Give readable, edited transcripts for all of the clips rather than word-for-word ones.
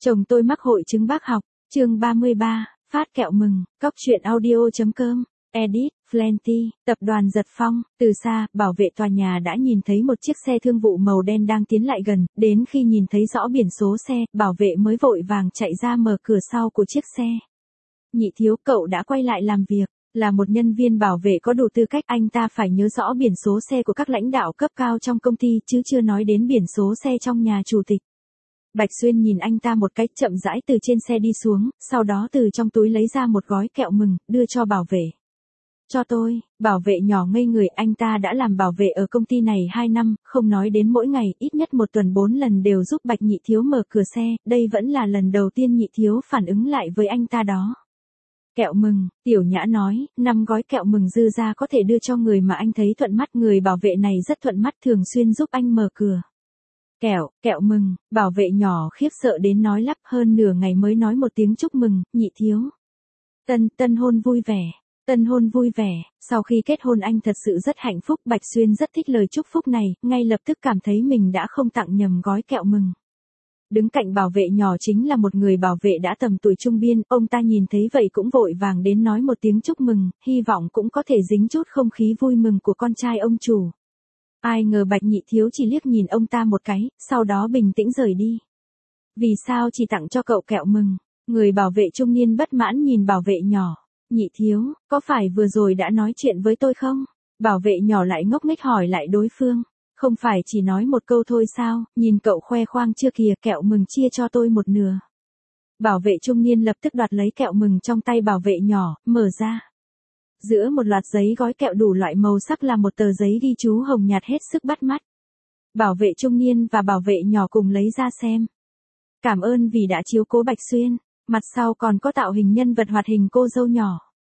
Chồng tôi mắc hội chứng bác học, chương 33, phát kẹo mừng, cóc truyện audio.com, edit, Plenty, tập đoàn Giật Phong, từ xa, bảo vệ tòa nhà đã nhìn thấy một chiếc xe thương vụ màu đen đang tiến lại gần, đến khi nhìn thấy rõ biển số xe, bảo vệ mới vội vàng chạy ra mở cửa sau của chiếc xe. Nhị thiếu, cậu đã quay lại làm việc, là một nhân viên bảo vệ có đủ tư cách, anh ta phải nhớ rõ biển số xe của các lãnh đạo cấp cao trong công ty chứ chưa nói đến biển số xe trong nhà chủ tịch. Bạch Xuyên nhìn anh ta một cách chậm rãi từ trên xe đi xuống, sau đó từ trong túi lấy ra một gói kẹo mừng, đưa cho bảo vệ. Cho tôi, bảo vệ nhỏ ngây người, anh ta đã làm bảo vệ ở công ty này 2 năm, không nói đến mỗi ngày, ít nhất một tuần 4 lần đều giúp Bạch Nhị Thiếu mở cửa xe, đây vẫn là lần đầu tiên Nhị Thiếu phản ứng lại với anh ta đó. Kẹo mừng, Tiểu Nhã nói, 5 gói kẹo mừng dư ra có thể đưa cho người mà anh thấy thuận mắt, người bảo vệ này rất thuận mắt, thường xuyên giúp anh mở cửa. Kẹo mừng, bảo vệ nhỏ khiếp sợ đến nói lắp, hơn nửa ngày mới nói một tiếng chúc mừng, Nhị Thiếu. Tân hôn vui vẻ, sau khi kết hôn anh thật sự rất hạnh phúc, Bạch Xuyên rất thích lời chúc phúc này, ngay lập tức cảm thấy mình đã không tặng nhầm gói kẹo mừng. Đứng cạnh bảo vệ nhỏ chính là một người bảo vệ đã tầm tuổi trung biên, ông ta nhìn thấy vậy cũng vội vàng đến nói một tiếng chúc mừng, hy vọng cũng có thể dính chút không khí vui mừng của con trai ông chủ. Ai ngờ Bạch Nhị Thiếu chỉ liếc nhìn ông ta một cái, sau đó bình tĩnh rời đi. Vì sao chỉ tặng cho cậu kẹo mừng? Người bảo vệ trung niên bất mãn nhìn bảo vệ nhỏ. Nhị Thiếu, có phải vừa rồi đã nói chuyện với tôi không? Bảo vệ nhỏ lại ngốc nghếch hỏi lại đối phương. Không phải chỉ nói một câu thôi sao, nhìn cậu khoe khoang chưa kìa, kẹo mừng chia cho tôi một nửa. Bảo vệ trung niên lập tức đoạt lấy kẹo mừng trong tay bảo vệ nhỏ, mở ra. Giữa một loạt giấy gói kẹo đủ loại màu sắc là một tờ giấy ghi chú hồng nhạt hết sức bắt mắt. Bảo vệ trung niên và bảo vệ nhỏ cùng lấy ra xem. Cảm ơn vì đã chiếu cố Bạch Xuyên, mặt sau còn có tạo hình nhân vật hoạt hình cô dâu nhỏ.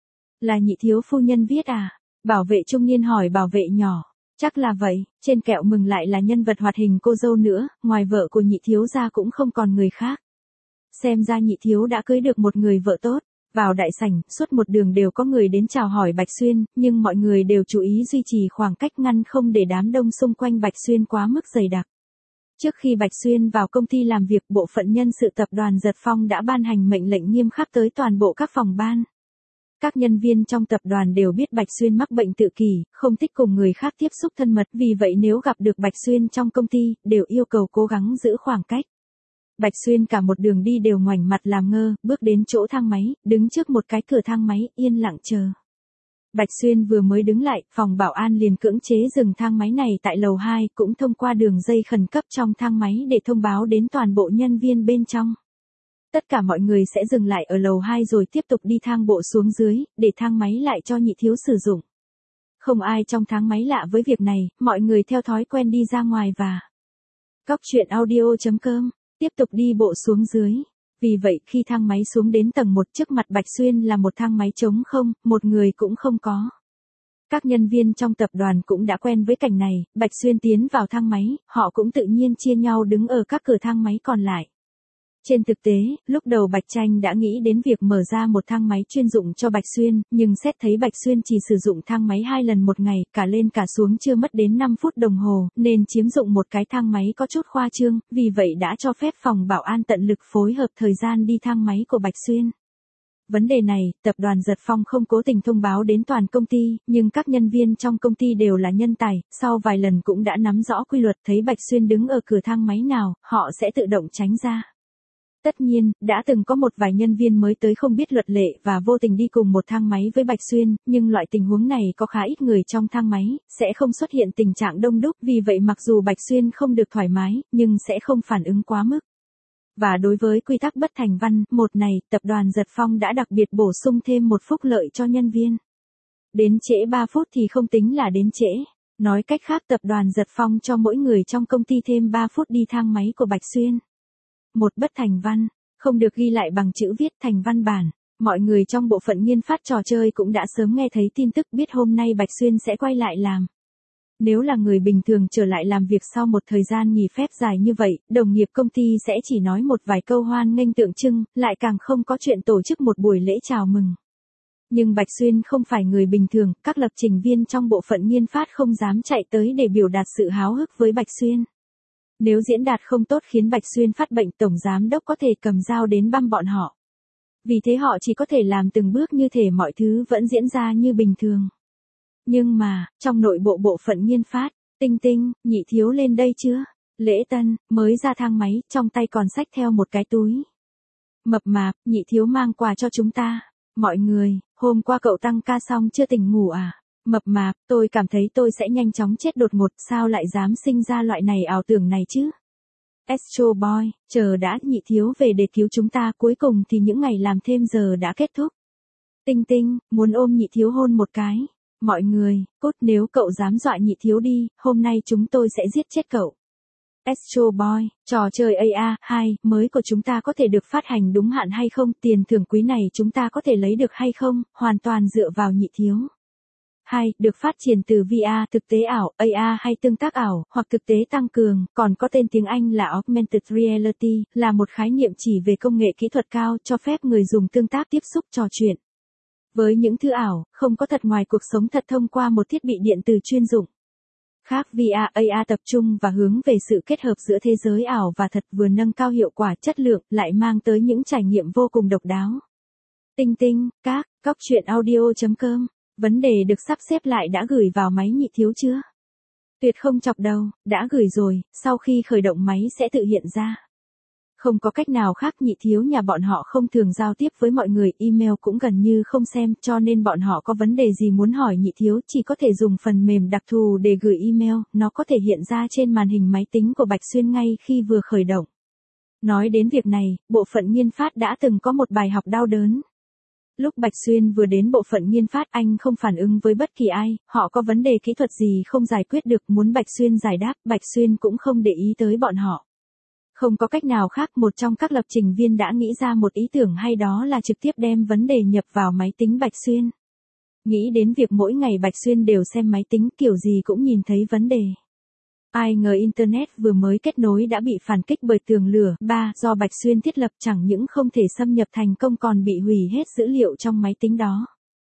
Là Nhị Thiếu phu nhân viết à? Bảo vệ trung niên hỏi bảo vệ nhỏ. Chắc là vậy, trên kẹo mừng lại là nhân vật hoạt hình cô dâu nữa, ngoài vợ của Nhị Thiếu ra cũng không còn người khác. Xem ra Nhị Thiếu đã cưới được một người vợ tốt. Vào đại sảnh, suốt một đường đều có người đến chào hỏi Bạch Xuyên, nhưng mọi người đều chú ý duy trì khoảng cách ngăn không để đám đông xung quanh Bạch Xuyên quá mức dày đặc. Trước khi Bạch Xuyên vào công ty làm việc, bộ phận nhân sự tập đoàn Giật Phong đã ban hành mệnh lệnh nghiêm khắc tới toàn bộ các phòng ban. Các nhân viên trong tập đoàn đều biết Bạch Xuyên mắc bệnh tự kỷ, không thích cùng người khác tiếp xúc thân mật, vì vậy nếu gặp được Bạch Xuyên trong công ty, đều yêu cầu cố gắng giữ khoảng cách. Bạch Xuyên cả một đường đi đều ngoảnh mặt làm ngơ, bước đến chỗ thang máy, đứng trước một cái cửa thang máy, yên lặng chờ. Bạch Xuyên vừa mới đứng lại, phòng bảo an liền cưỡng chế dừng thang máy này tại lầu 2, cũng thông qua đường dây khẩn cấp trong thang máy để thông báo đến toàn bộ nhân viên bên trong. Tất cả mọi người sẽ dừng lại ở lầu 2 rồi tiếp tục đi thang bộ xuống dưới, để thang máy lại cho Nhị Thiếu sử dụng. Không ai trong thang máy lạ với việc này, mọi người theo thói quen đi ra ngoài và cóc truyện audio.com, tiếp tục đi bộ xuống dưới. Vì vậy khi thang máy xuống đến tầng 1, trước mặt Bạch Xuyên là một thang máy trống không, một người cũng không có. Các nhân viên trong tập đoàn cũng đã quen với cảnh này, Bạch Xuyên tiến vào thang máy, họ cũng tự nhiên chia nhau đứng ở các cửa thang máy còn lại. Trên thực tế, lúc đầu Bạch Tranh đã nghĩ đến việc mở ra một thang máy chuyên dụng cho Bạch Xuyên, nhưng xét thấy Bạch Xuyên chỉ sử dụng thang máy 2 lần một ngày, cả lên cả xuống chưa mất đến 5 phút đồng hồ, nên chiếm dụng một cái thang máy có chút khoa trương, vì vậy đã cho phép phòng bảo an tận lực phối hợp thời gian đi thang máy của Bạch Xuyên. Vấn đề này, tập đoàn Giật Phong không cố tình thông báo đến toàn công ty, nhưng các nhân viên trong công ty đều là nhân tài, sau vài lần cũng đã nắm rõ quy luật, thấy Bạch Xuyên đứng ở cửa thang máy nào, họ sẽ tự động tránh ra. Tất nhiên, đã từng có một vài nhân viên mới tới không biết luật lệ và vô tình đi cùng một thang máy với Bạch Xuyên, nhưng loại tình huống này có khá ít người trong thang máy, sẽ không xuất hiện tình trạng đông đúc, vì vậy mặc dù Bạch Xuyên không được thoải mái, nhưng sẽ không phản ứng quá mức. Và đối với quy tắc bất thành văn, một này, tập đoàn Giật Phong đã đặc biệt bổ sung thêm một phúc lợi cho nhân viên. Đến trễ 3 phút thì không tính là đến trễ. Nói cách khác, tập đoàn Giật Phong cho mỗi người trong công ty thêm 3 phút đi thang máy của Bạch Xuyên. Một bất thành văn, không được ghi lại bằng chữ viết thành văn bản. Mọi người trong bộ phận nghiên phát trò chơi cũng đã sớm nghe thấy tin tức, biết hôm nay Bạch Xuyên sẽ quay lại làm. Nếu là người bình thường trở lại làm việc sau một thời gian nghỉ phép dài như vậy, đồng nghiệp công ty sẽ chỉ nói một vài câu hoan nghênh tượng trưng, lại càng không có chuyện tổ chức một buổi lễ chào mừng. Nhưng Bạch Xuyên không phải người bình thường, các lập trình viên trong bộ phận nghiên phát không dám chạy tới để biểu đạt sự háo hức với Bạch Xuyên. Nếu diễn đạt không tốt khiến Bạch Xuyên phát bệnh, tổng giám đốc có thể cầm dao đến băm bọn họ. Vì thế họ chỉ có thể làm từng bước như thể mọi thứ vẫn diễn ra như bình thường. Nhưng mà, trong nội bộ bộ phận nghiên phát, Tinh Tinh, Nhị Thiếu lên đây chưa? Lễ Tân, mới ra thang máy, trong tay còn xách theo một cái túi. Mập mạp, Nhị Thiếu mang quà cho chúng ta. Mọi người, hôm qua cậu tăng ca xong chưa tỉnh ngủ à? Mập mạp, tôi cảm thấy tôi sẽ nhanh chóng chết đột ngột, sao lại dám sinh ra loại này ảo tưởng này chứ? Astro Boy, chờ đã, Nhị Thiếu về để cứu chúng ta, cuối cùng thì những ngày làm thêm giờ đã kết thúc. Tinh Tinh, muốn ôm Nhị Thiếu hôn một cái. Mọi người, cút, nếu cậu dám dọa Nhị Thiếu đi, hôm nay chúng tôi sẽ giết chết cậu. Astro Boy, trò chơi AA2 mới của chúng ta có thể được phát hành đúng hạn hay không? Tiền thưởng quý này chúng ta có thể lấy được hay không? Hoàn toàn dựa vào Nhị Thiếu. 2. Được phát triển từ VR, thực tế ảo, AR hay tương tác ảo, hoặc thực tế tăng cường, còn có tên tiếng Anh là Augmented Reality, là một khái niệm chỉ về công nghệ kỹ thuật cao, cho phép người dùng tương tác tiếp xúc trò chuyện với những thứ ảo, không có thật ngoài cuộc sống thật thông qua một thiết bị điện tử chuyên dụng. Khác VR, AR tập trung và hướng về sự kết hợp giữa thế giới ảo và thật, vừa nâng cao hiệu quả, chất lượng, lại mang tới những trải nghiệm vô cùng độc đáo. Tinh Tinh, các, cóc.audio.com. Vấn đề được sắp xếp lại đã gửi vào máy Nhị Thiếu chưa? Tuyệt không chọc đầu, đã gửi rồi, sau khi khởi động máy sẽ tự hiện ra. Không có cách nào khác, Nhị Thiếu nhà bọn họ không thường giao tiếp với mọi người, email cũng gần như không xem, cho nên bọn họ có vấn đề gì muốn hỏi Nhị Thiếu chỉ có thể dùng phần mềm đặc thù để gửi email, nó có thể hiện ra trên màn hình máy tính của Bạch Xuyên ngay khi vừa khởi động. Nói đến việc này, bộ phận nghiên phát đã từng có một bài học đau đớn. Lúc Bạch Xuyên vừa đến bộ phận nghiên phát, anh không phản ứng với bất kỳ ai, họ có vấn đề kỹ thuật gì không giải quyết được, muốn Bạch Xuyên giải đáp, Bạch Xuyên cũng không để ý tới bọn họ. Không có cách nào khác, một trong các lập trình viên đã nghĩ ra một ý tưởng hay, đó là trực tiếp đem vấn đề nhập vào máy tính Bạch Xuyên. Nghĩ đến việc mỗi ngày Bạch Xuyên đều xem máy tính, kiểu gì cũng nhìn thấy vấn đề. Ai ngờ Internet vừa mới kết nối đã bị phản kích bởi tường lửa. 3. Do Bạch Xuyên thiết lập, chẳng những không thể xâm nhập thành công còn bị hủy hết dữ liệu trong máy tính đó.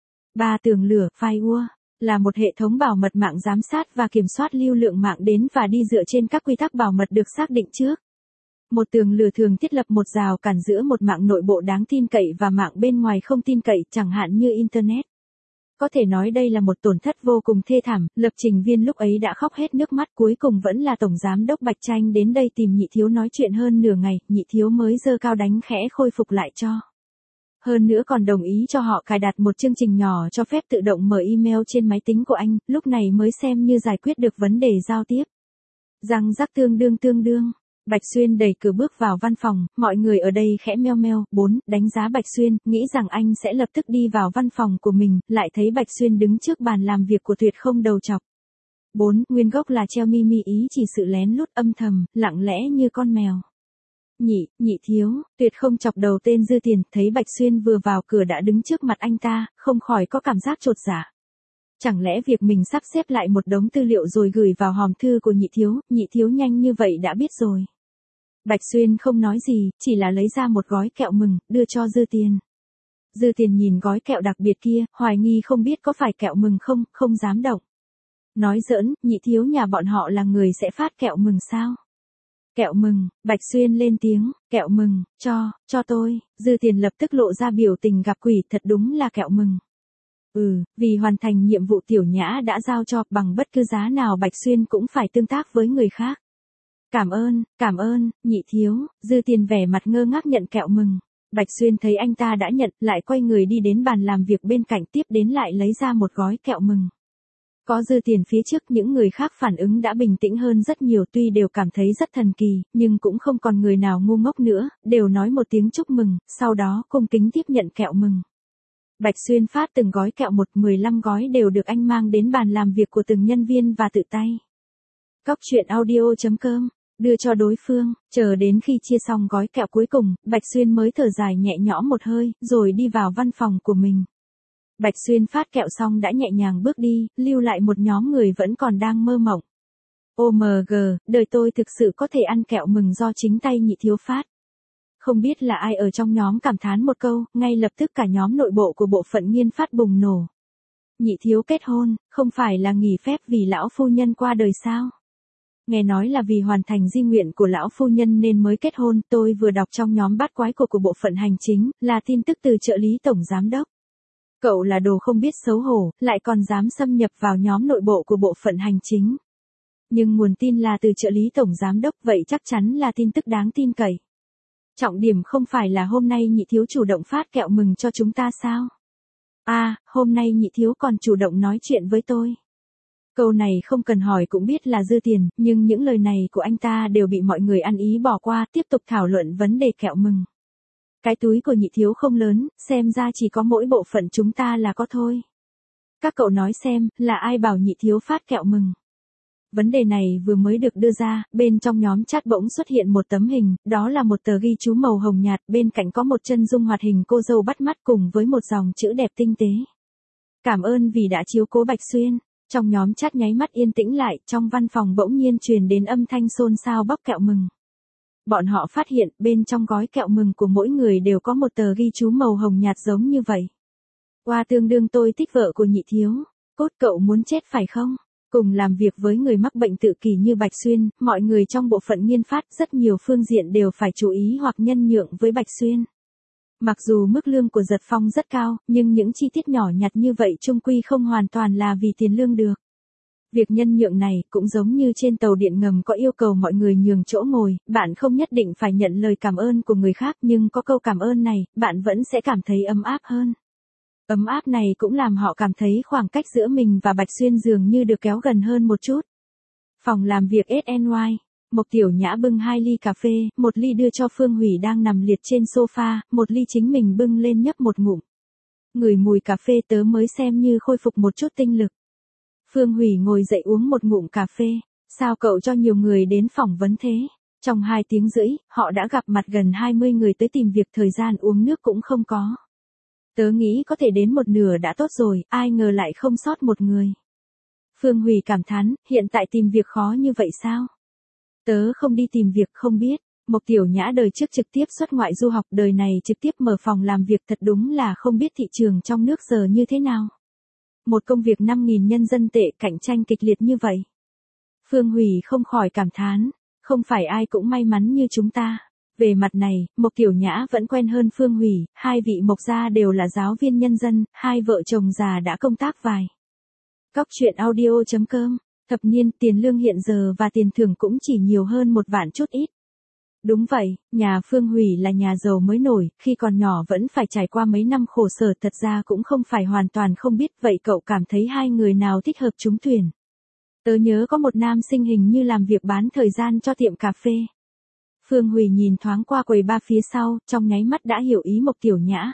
3. Tường lửa, firewall, là một hệ thống bảo mật mạng giám sát và kiểm soát lưu lượng mạng đến và đi dựa trên các quy tắc bảo mật được xác định trước. Một tường lửa thường thiết lập một rào cản giữa một mạng nội bộ đáng tin cậy và mạng bên ngoài không tin cậy, chẳng hạn như Internet. Có thể nói đây là một tổn thất vô cùng thê thảm, lập trình viên lúc ấy đã khóc hết nước mắt, cuối cùng vẫn là Tổng Giám đốc Bạch Tranh đến đây tìm Nhị Thiếu nói chuyện hơn nửa ngày, Nhị Thiếu mới giơ cao đánh khẽ khôi phục lại cho. Hơn nữa còn đồng ý cho họ cài đặt một chương trình nhỏ cho phép tự động mở email trên máy tính của anh, lúc này mới xem như giải quyết được vấn đề giao tiếp. Răng rắc tương đương. Bạch Xuyên đẩy cửa bước vào văn phòng, mọi người ở đây khẽ meo meo. 4. Đánh giá Bạch Xuyên, nghĩ rằng anh sẽ lập tức đi vào văn phòng của mình, lại thấy Bạch Xuyên đứng trước bàn làm việc của Tuyệt không đầu chọc. 4. Nguyên gốc là treo mimi ý chỉ sự lén lút âm thầm, lặng lẽ như con mèo. Nhị Thiếu, Tuyệt không chọc đầu tên Dư Tiền, thấy Bạch Xuyên vừa vào cửa đã đứng trước mặt anh ta, không khỏi có cảm giác chột dạ. Chẳng lẽ việc mình sắp xếp lại một đống tư liệu rồi gửi vào hòm thư của Nhị Thiếu nhanh như vậy đã biết rồi. Bạch Xuyên không nói gì, chỉ là lấy ra một gói kẹo mừng, đưa cho Dư Tiền. Dư Tiền nhìn gói kẹo đặc biệt kia, hoài nghi không biết có phải kẹo mừng không, không dám động. Nói giỡn, Nhị Thiếu nhà bọn họ là người sẽ phát kẹo mừng sao? Kẹo mừng, Bạch Xuyên lên tiếng, kẹo mừng, cho tôi. Dư Tiền lập tức lộ ra biểu tình gặp quỷ, thật đúng là kẹo mừng. Vì hoàn thành nhiệm vụ Tiểu Nhã đã giao cho, bằng bất cứ giá nào Bạch Xuyên cũng phải tương tác với người khác. Cảm ơn, Nhị Thiếu. Dư Tiền vẻ mặt ngơ ngác nhận kẹo mừng. Bạch Xuyên thấy anh ta đã nhận, lại quay người đi đến bàn làm việc bên cạnh, tiếp đến lại lấy ra một gói kẹo mừng. Có Dư Tiền phía trước, những người khác phản ứng đã bình tĩnh hơn rất nhiều, tuy đều cảm thấy rất thần kỳ, nhưng cũng không còn người nào ngu ngốc nữa, đều nói một tiếng chúc mừng, sau đó cung kính tiếp nhận kẹo mừng. Bạch Xuyên phát từng gói kẹo 15 gói đều được anh mang đến bàn làm việc của từng nhân viên và tự tay. Cóc.audio.com, đưa cho đối phương, chờ đến khi chia xong gói kẹo cuối cùng, Bạch Xuyên mới thở dài nhẹ nhõm một hơi, rồi đi vào văn phòng của mình. Bạch Xuyên phát kẹo xong đã nhẹ nhàng bước đi, lưu lại một nhóm người vẫn còn đang mơ mộng. OMG, đời tôi thực sự có thể ăn kẹo mừng do chính tay Nhị Thiếu phát. Không biết là ai ở trong nhóm cảm thán một câu, ngay lập tức cả nhóm nội bộ của bộ phận nghiên phát bùng nổ. Nhị Thiếu kết hôn, không phải là nghỉ phép vì lão phu nhân qua đời sao? Nghe nói là vì hoàn thành di nguyện của lão phu nhân nên mới kết hôn, tôi vừa đọc trong nhóm bát quái của bộ phận hành chính, là tin tức từ trợ lý tổng giám đốc. Cậu là đồ không biết xấu hổ, lại còn dám xâm nhập vào nhóm nội bộ của bộ phận hành chính. Nhưng nguồn tin là từ trợ lý tổng giám đốc, vậy chắc chắn là tin tức đáng tin cậy. Trọng điểm không phải là hôm nay nhị thiếu chủ động phát kẹo mừng cho chúng ta sao? À, hôm nay nhị thiếu còn chủ động nói chuyện với tôi. Câu này không cần hỏi cũng biết là dư tiền, nhưng những lời này của anh ta đều bị mọi người ăn ý bỏ qua, tiếp tục thảo luận vấn đề kẹo mừng. Cái túi của nhị thiếu không lớn, xem ra chỉ có mỗi bộ phận chúng ta là có thôi. Các cậu nói xem, là ai bảo nhị thiếu phát kẹo mừng? Vấn đề này vừa mới được đưa ra, bên trong nhóm chat bỗng xuất hiện một tấm hình, đó là một tờ ghi chú màu hồng nhạt, bên cạnh có một chân dung hoạt hình cô dâu bắt mắt cùng với một dòng chữ đẹp tinh tế. Cảm ơn vì đã chiếu cố Bạch Xuyên. Trong nhóm chat nháy mắt yên tĩnh lại, trong văn phòng bỗng nhiên truyền đến âm thanh xôn xao bóc kẹo mừng. Bọn họ phát hiện, bên trong gói kẹo mừng của mỗi người đều có một tờ ghi chú màu hồng nhạt giống như vậy. Qua tương đương tôi thích vợ của nhị thiếu. Cốt cậu muốn chết phải không? Cùng làm việc với người mắc bệnh tự kỷ như Bạch Xuyên, mọi người trong bộ phận nghiên phát rất nhiều phương diện đều phải chú ý hoặc nhân nhượng với Bạch Xuyên. Mặc dù mức lương của Giật Phong rất cao, nhưng những chi tiết nhỏ nhặt như vậy chung quy không hoàn toàn là vì tiền lương được. Việc nhân nhượng này cũng giống như trên tàu điện ngầm có yêu cầu mọi người nhường chỗ ngồi, bạn không nhất định phải nhận lời cảm ơn của người khác, nhưng có câu cảm ơn này, bạn vẫn sẽ cảm thấy ấm áp hơn. Ấm áp này cũng làm họ cảm thấy khoảng cách giữa mình và Bạch Xuyên dường như được kéo gần hơn một chút. Phòng làm việc SNY, Mộc Tiểu Nhã bưng 2 ly cà phê, một ly đưa cho Phương Hủy đang nằm liệt trên sofa, một ly chính mình bưng lên nhấp một ngụm. Ngửi mùi cà phê tớ mới xem như khôi phục một chút tinh lực. Phương Hủy ngồi dậy uống một ngụm cà phê, sao cậu cho nhiều người đến phỏng vấn thế? Trong 2 tiếng rưỡi, họ đã gặp mặt gần 20 người tới tìm việc, thời gian uống nước cũng không có. Tớ nghĩ có thể đến một nửa đã tốt rồi, ai ngờ lại không sót một người. Phương Hủy cảm thán, hiện tại tìm việc khó như vậy sao? Tớ không đi tìm việc không biết. Mộc Tiểu Nhã đời trước trực tiếp xuất ngoại du học, đời này trực tiếp mở phòng làm việc, thật đúng là không biết thị trường trong nước giờ như thế nào. Một công việc 5.000 nhân dân tệ, cạnh tranh kịch liệt như vậy. Phương Hủy không khỏi cảm thán, không phải ai cũng may mắn như chúng ta. Về mặt này, Mộc Tiểu Nhã vẫn quen hơn Phương Hủy, hai vị Mộc gia đều là giáo viên nhân dân, hai vợ chồng già đã công tác vài. Cóc truyện audio.com, thập niên tiền lương hiện giờ và tiền thưởng cũng chỉ nhiều hơn 1 vạn chút ít. Đúng vậy, nhà Phương Hủy là nhà giàu mới nổi, khi còn nhỏ vẫn phải trải qua mấy năm khổ sở, thật ra cũng không phải hoàn toàn không biết. Vậy cậu cảm thấy hai người nào thích hợp trúng tuyển? Tớ nhớ có một nam sinh hình như làm việc bán thời gian cho tiệm cà phê. Phương Hủy nhìn thoáng qua quầy bar phía sau, trong nháy mắt đã hiểu ý Mộc Tiểu Nhã.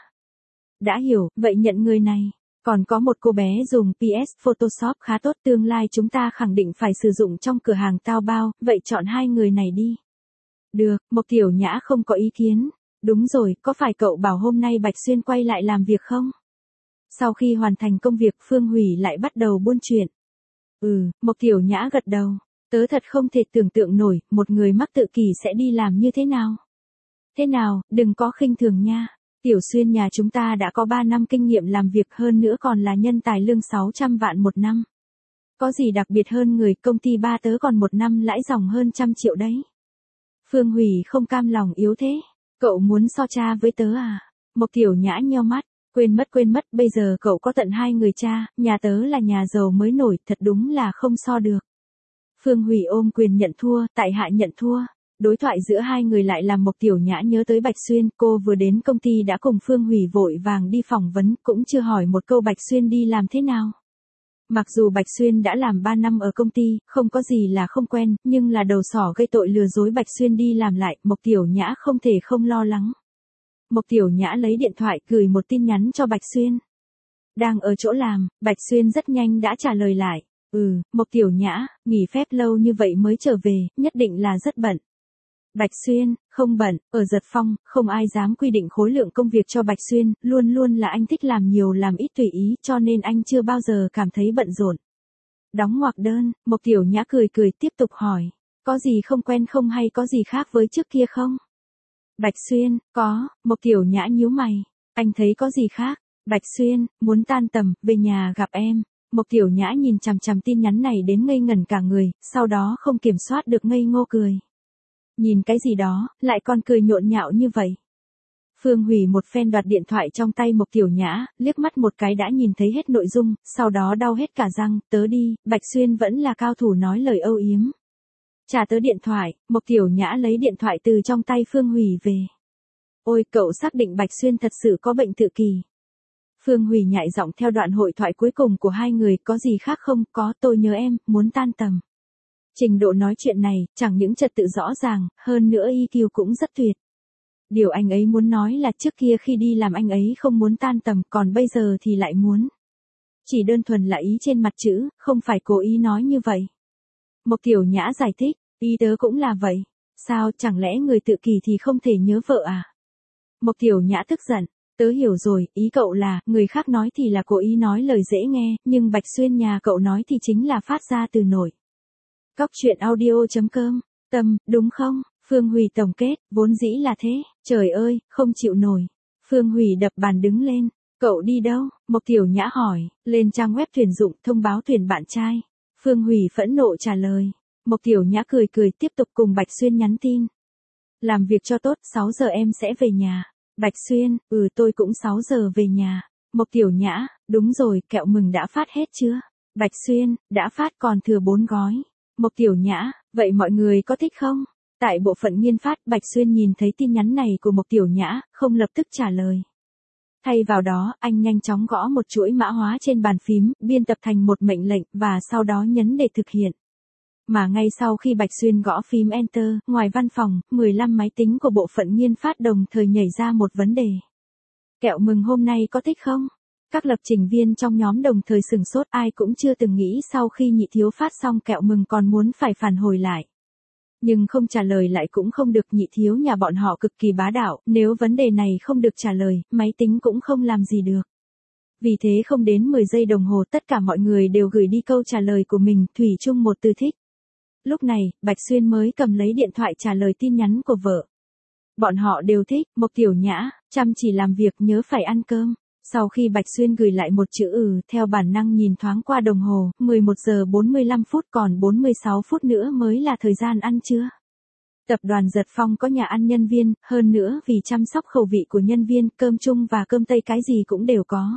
Đã hiểu, vậy nhận người này. Còn có một cô bé dùng PS Photoshop khá tốt, tương lai chúng ta khẳng định phải sử dụng trong cửa hàng Taobao, vậy chọn 2 người này đi. Được, Mộc Tiểu Nhã không có ý kiến. Đúng rồi, có phải cậu bảo hôm nay Bạch Xuyên quay lại làm việc không? Sau khi hoàn thành công việc, Phương Hủy lại bắt đầu buôn chuyện. Mộc Tiểu Nhã gật đầu. Tớ thật không thể tưởng tượng nổi, một người mắc tự kỷ sẽ đi làm như thế nào. Thế nào, đừng có khinh thường nha. Tiểu Xuyên nhà chúng ta đã có 3 năm kinh nghiệm làm việc, hơn nữa còn là nhân tài, lương 600 vạn một năm. Có gì đặc biệt hơn người, công ty ba tớ còn 1 năm lãi dòng hơn 100 triệu đấy. Phương Hủy không cam lòng yếu thế. Cậu muốn so cha với tớ à? Mộc Tiểu Nhã nheo mắt. Quên mất, bây giờ cậu có tận 2 người cha, nhà tớ là nhà giàu mới nổi, thật đúng là không so được. Phương Hủy ôm quyền nhận thua, tại hạ nhận thua. Đối thoại giữa hai người lại làm Mộc Tiểu Nhã nhớ tới Bạch Xuyên, cô vừa đến công ty đã cùng Phương Hủy vội vàng đi phỏng vấn, cũng chưa hỏi một câu Bạch Xuyên đi làm thế nào. Mặc dù Bạch Xuyên đã làm 3 năm ở công ty, không có gì là không quen, nhưng là đầu sỏ gây tội lừa dối Bạch Xuyên đi làm lại, Mộc Tiểu Nhã không thể không lo lắng. Mộc Tiểu Nhã lấy điện thoại gửi một tin nhắn cho Bạch Xuyên. Đang ở chỗ làm, Bạch Xuyên rất nhanh đã trả lời lại. Mộc Tiểu Nhã, nghỉ phép lâu như vậy mới trở về, nhất định là rất bận. Bạch Xuyên, không bận, ở Giật Phong, không ai dám quy định khối lượng công việc cho Bạch Xuyên, luôn luôn là anh thích làm nhiều làm ít tùy ý, cho nên anh chưa bao giờ cảm thấy bận rộn. Đóng ngoặc đơn, Mộc Tiểu Nhã cười tiếp tục hỏi, có gì không quen không hay có gì khác với trước kia không? Bạch Xuyên, có. Mộc Tiểu Nhã nhíu mày, anh thấy có gì khác? Bạch Xuyên, muốn tan tầm, về nhà gặp em. Mộc Tiểu Nhã nhìn chằm chằm tin nhắn này đến ngây ngẩn cả người, sau đó không kiểm soát được ngây ngô cười. Nhìn cái gì đó, lại còn cười nhộn nhạo như vậy. Phương Hủy một phen đoạt điện thoại trong tay Mộc Tiểu Nhã, liếc mắt một cái đã nhìn thấy hết nội dung, sau đó đau hết cả răng, tớ đi, Bạch Xuyên vẫn là cao thủ nói lời âu yếm. Trả tớ điện thoại, Mộc Tiểu Nhã lấy điện thoại từ trong tay Phương Hủy về. Ôi, cậu xác định Bạch Xuyên thật sự có bệnh tự kỷ. Phương Hủy nhại giọng theo đoạn hội thoại cuối cùng của hai người, có gì khác không, có, tôi nhớ em, muốn tan tầm. Trình độ nói chuyện này, chẳng những trật tự rõ ràng, hơn nữa EQ cũng rất tuyệt. Điều anh ấy muốn nói là trước kia khi đi làm anh ấy không muốn tan tầm, còn bây giờ thì lại muốn. Chỉ đơn thuần là ý trên mặt chữ, không phải cố ý nói như vậy. Mộc Tiểu Nhã giải thích, ý tớ cũng là vậy. Sao, chẳng lẽ người tự kỷ thì không thể nhớ vợ à? Mộc Tiểu Nhã tức giận, tớ hiểu rồi, ý cậu là, người khác nói thì là cố ý nói lời dễ nghe, nhưng Bạch Xuyên nhà cậu nói thì chính là phát ra từ nội. Cóc truyện audio.com, Tâm, đúng không? Phương Hủy tổng kết, vốn dĩ là thế, trời ơi, không chịu nổi. Phương Hủy đập bàn đứng lên, cậu đi đâu? Mộc Tiểu Nhã hỏi, lên trang web tuyển dụng thông báo tuyển bạn trai. Phương Hủy phẫn nộ trả lời. Mộc Tiểu Nhã cười cười tiếp tục cùng Bạch Xuyên nhắn tin. Làm việc cho tốt, 6 giờ em sẽ về nhà. Bạch Xuyên, tôi cũng 6 giờ về nhà. Mộc Tiểu Nhã, đúng rồi, kẹo mừng đã phát hết chưa? Bạch Xuyên, đã phát còn thừa 4 gói. Mộc Tiểu Nhã, vậy mọi người có thích không? Tại bộ phận nghiên phát, Bạch Xuyên nhìn thấy tin nhắn này của Mộc Tiểu Nhã, không lập tức trả lời. Thay vào đó, anh nhanh chóng gõ một chuỗi mã hóa trên bàn phím, biên tập thành một mệnh lệnh, và sau đó nhấn để thực hiện. Mà ngay sau khi Bạch Xuyên gõ phím Enter, ngoài văn phòng, 15 máy tính của bộ phận nghiên phát đồng thời nhảy ra một vấn đề. Kẹo mừng hôm nay có thích không? Các lập trình viên trong nhóm đồng thời sửng sốt, ai cũng chưa từng nghĩ sau khi Nhị Thiếu phát xong kẹo mừng còn muốn phải phản hồi lại. Nhưng không trả lời lại cũng không được, Nhị Thiếu nhà bọn họ cực kỳ bá đạo, nếu vấn đề này không được trả lời, máy tính cũng không làm gì được. Vì thế không đến 10 giây đồng hồ tất cả mọi người đều gửi đi câu trả lời của mình, thủy chung một từ thích. Lúc này, Bạch Xuyên mới cầm lấy điện thoại trả lời tin nhắn của vợ. Bọn họ đều thích, Mộc Tiểu Nhã, chăm chỉ làm việc nhớ phải ăn cơm. Sau khi Bạch Xuyên gửi lại một chữ theo bản năng nhìn thoáng qua đồng hồ, 11 giờ 45 phút còn 46 phút nữa mới là thời gian ăn trưa. Tập đoàn Giật Phong có nhà ăn nhân viên, hơn nữa vì chăm sóc khẩu vị của nhân viên, cơm Trung và cơm Tây cái gì cũng đều có.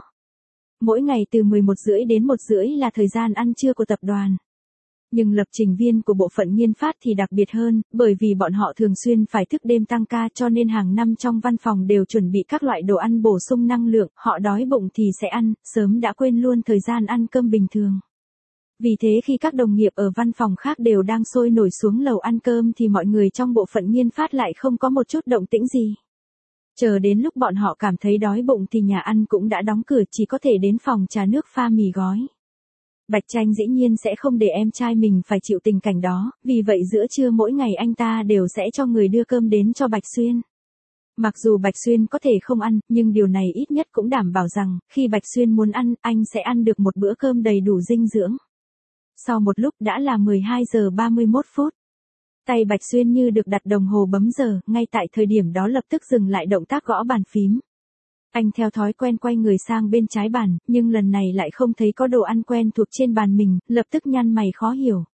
Mỗi ngày từ 11 rưỡi đến 1 rưỡi là thời gian ăn trưa của tập đoàn. Nhưng lập trình viên của bộ phận nghiên phát thì đặc biệt hơn, bởi vì bọn họ thường xuyên phải thức đêm tăng ca cho nên hàng năm trong văn phòng đều chuẩn bị các loại đồ ăn bổ sung năng lượng, họ đói bụng thì sẽ ăn, sớm đã quên luôn thời gian ăn cơm bình thường. Vì thế khi các đồng nghiệp ở văn phòng khác đều đang sôi nổi xuống lầu ăn cơm thì mọi người trong bộ phận nghiên phát lại không có một chút động tĩnh gì. Chờ đến lúc bọn họ cảm thấy đói bụng thì nhà ăn cũng đã đóng cửa, chỉ có thể đến phòng trà nước pha mì gói. Bạch Tranh dĩ nhiên sẽ không để em trai mình phải chịu tình cảnh đó, vì vậy giữa trưa mỗi ngày anh ta đều sẽ cho người đưa cơm đến cho Bạch Xuyên. Mặc dù Bạch Xuyên có thể không ăn, nhưng điều này ít nhất cũng đảm bảo rằng, khi Bạch Xuyên muốn ăn, anh sẽ ăn được một bữa cơm đầy đủ dinh dưỡng. Sau một lúc đã là 12 giờ 31 phút. Tay Bạch Xuyên như được đặt đồng hồ bấm giờ, ngay tại thời điểm đó lập tức dừng lại động tác gõ bàn phím. Anh theo thói quen quay người sang bên trái bàn, nhưng lần này lại không thấy có đồ ăn quen thuộc trên bàn mình, lập tức nhăn mày khó hiểu.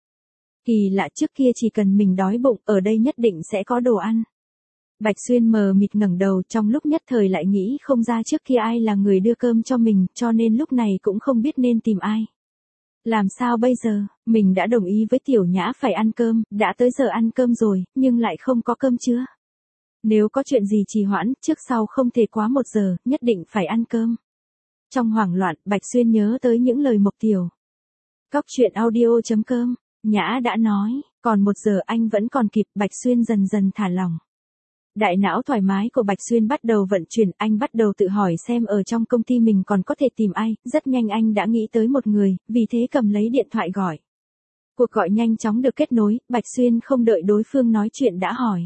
Kỳ lạ, trước kia chỉ cần mình đói bụng, ở đây nhất định sẽ có đồ ăn. Bạch Xuyên mờ mịt ngẩng đầu, trong lúc nhất thời lại nghĩ không ra trước kia ai là người đưa cơm cho mình, cho nên lúc này cũng không biết nên tìm ai. Làm sao bây giờ, mình đã đồng ý với Tiểu Nhã phải ăn cơm, đã tới giờ ăn cơm rồi, nhưng lại không có cơm trưa. Nếu có chuyện gì trì hoãn, trước sau không thể quá 1 giờ, nhất định phải ăn cơm. Trong hoảng loạn, Bạch Xuyên nhớ tới những lời Mộc Tiểu. Cóc truyện audio.com, Nhã đã nói, còn 1 giờ anh vẫn còn kịp, Bạch Xuyên dần dần thả lỏng. Đại não thoải mái của Bạch Xuyên bắt đầu vận chuyển, anh bắt đầu tự hỏi xem ở trong công ty mình còn có thể tìm ai, rất nhanh anh đã nghĩ tới một người, vì thế cầm lấy điện thoại gọi. Cuộc gọi nhanh chóng được kết nối, Bạch Xuyên không đợi đối phương nói chuyện đã hỏi.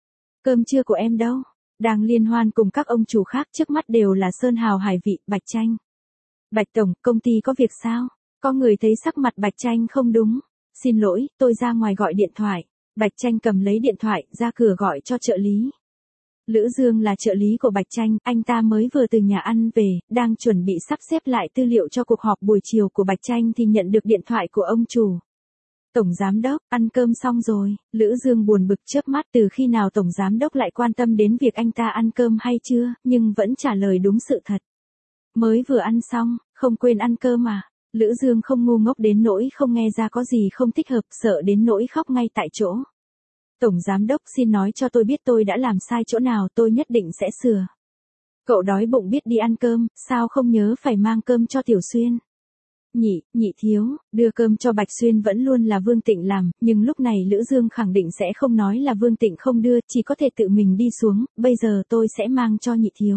Cơm trưa của em đâu? Đang liên hoan cùng các ông chủ khác, trước mắt đều là sơn hào hải vị, Bạch Tranh. Bạch Tổng, công ty có việc sao? Có người thấy sắc mặt Bạch Tranh không đúng. Xin lỗi, tôi ra ngoài gọi điện thoại. Bạch Tranh cầm lấy điện thoại, ra cửa gọi cho trợ lý. Lữ Dương là trợ lý của Bạch Tranh, anh ta mới vừa từ nhà ăn về, đang chuẩn bị sắp xếp lại tư liệu cho cuộc họp buổi chiều của Bạch Tranh thì nhận được điện thoại của ông chủ. Tổng giám đốc, ăn cơm xong rồi, Lữ Dương buồn bực chớp mắt, từ khi nào tổng giám đốc lại quan tâm đến việc anh ta ăn cơm hay chưa, nhưng vẫn trả lời đúng sự thật. Mới vừa ăn xong, không quên ăn cơm à? Lữ Dương không ngu ngốc đến nỗi không nghe ra có gì không thích hợp, sợ đến nỗi khóc ngay tại chỗ. Tổng giám đốc xin nói cho tôi biết tôi đã làm sai chỗ nào, tôi nhất định sẽ sửa. Cậu đói bụng biết đi ăn cơm, sao không nhớ phải mang cơm cho Tiểu Xuyên? Nhị thiếu, đưa cơm cho Bạch Xuyên vẫn luôn là Vương Tịnh làm, nhưng lúc này Lữ Dương khẳng định sẽ không nói là Vương Tịnh không đưa, chỉ có thể tự mình đi xuống, bây giờ tôi sẽ mang cho nhị thiếu.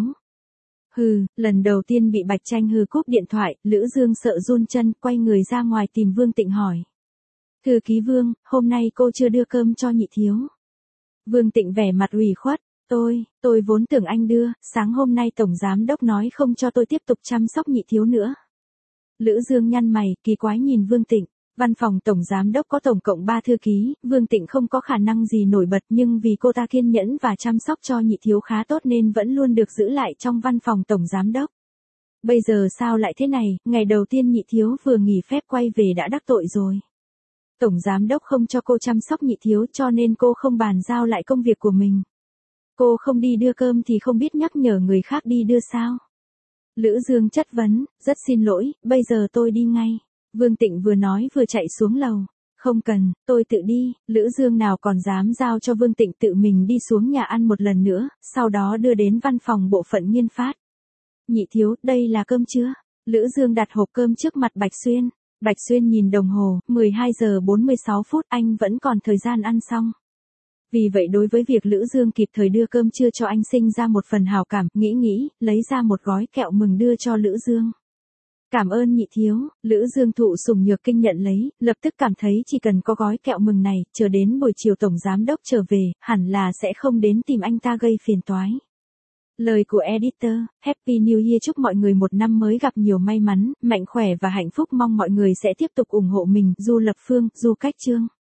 Lần đầu tiên bị Bạch Tranh cúp điện thoại, Lữ Dương sợ run chân, quay người ra ngoài tìm Vương Tịnh hỏi. Thư ký Vương, hôm nay cô chưa đưa cơm cho nhị thiếu. Vương Tịnh vẻ mặt ủy khuất, tôi vốn tưởng anh đưa, sáng hôm nay tổng giám đốc nói không cho tôi tiếp tục chăm sóc nhị thiếu nữa. Lữ Dương nhăn mày, kỳ quái nhìn Vương Tịnh. Văn phòng tổng giám đốc có tổng cộng 3 thư ký, Vương Tịnh không có khả năng gì nổi bật, nhưng vì cô ta kiên nhẫn và chăm sóc cho nhị thiếu khá tốt nên vẫn luôn được giữ lại trong văn phòng tổng giám đốc. Bây giờ sao lại thế này, ngày đầu tiên nhị thiếu vừa nghỉ phép quay về đã đắc tội rồi. Tổng giám đốc không cho cô chăm sóc nhị thiếu cho nên cô không bàn giao lại công việc của mình. Cô không đi đưa cơm thì không biết nhắc nhở người khác đi đưa sao? Lữ Dương chất vấn, rất xin lỗi, bây giờ tôi đi ngay. Vương Tịnh vừa nói vừa chạy xuống lầu. Không cần, tôi tự đi. Lữ Dương nào còn dám giao cho Vương Tịnh tự mình đi xuống nhà ăn một lần nữa, sau đó đưa đến văn phòng bộ phận nghiên phát. Nhị thiếu, đây là cơm chưa? Lữ Dương đặt hộp cơm trước mặt Bạch Xuyên. Bạch Xuyên nhìn đồng hồ, 12 giờ 46 phút, anh vẫn còn thời gian ăn xong. Vì vậy đối với việc Lữ Dương kịp thời đưa cơm trưa cho anh sinh ra một phần hảo cảm, nghĩ, lấy ra một gói kẹo mừng đưa cho Lữ Dương. Cảm ơn nhị thiếu, Lữ Dương thụ sủng nhược kinh nhận lấy, lập tức cảm thấy chỉ cần có gói kẹo mừng này, chờ đến buổi chiều tổng giám đốc trở về, hẳn là sẽ không đến tìm anh ta gây phiền toái. Lời của editor, Happy New Year, chúc mọi người một năm mới gặp nhiều may mắn, mạnh khỏe và hạnh phúc, mong mọi người sẽ tiếp tục ủng hộ mình, Du Lập Phương, Du Cách Trương.